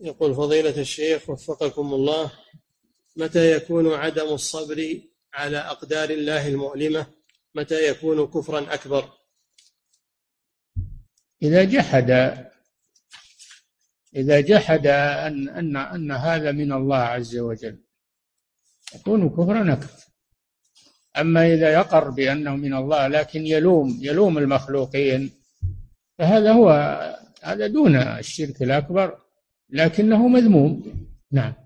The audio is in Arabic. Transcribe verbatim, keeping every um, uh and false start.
يقول فضيلة الشيخ وفقكم الله: متى يكون عدم الصبر على أقدار الله المؤلمة؟ متى يكون كفرا أكبر؟ إذا جحد إذا جحد أن أن أن هذا من الله عز وجل يكون كفرا أكبر. أما إذا يقر بأنه من الله لكن يلوم يلوم المخلوقين فهذا هو هذا دون الشرك الأكبر لكنه مذموم. نعم.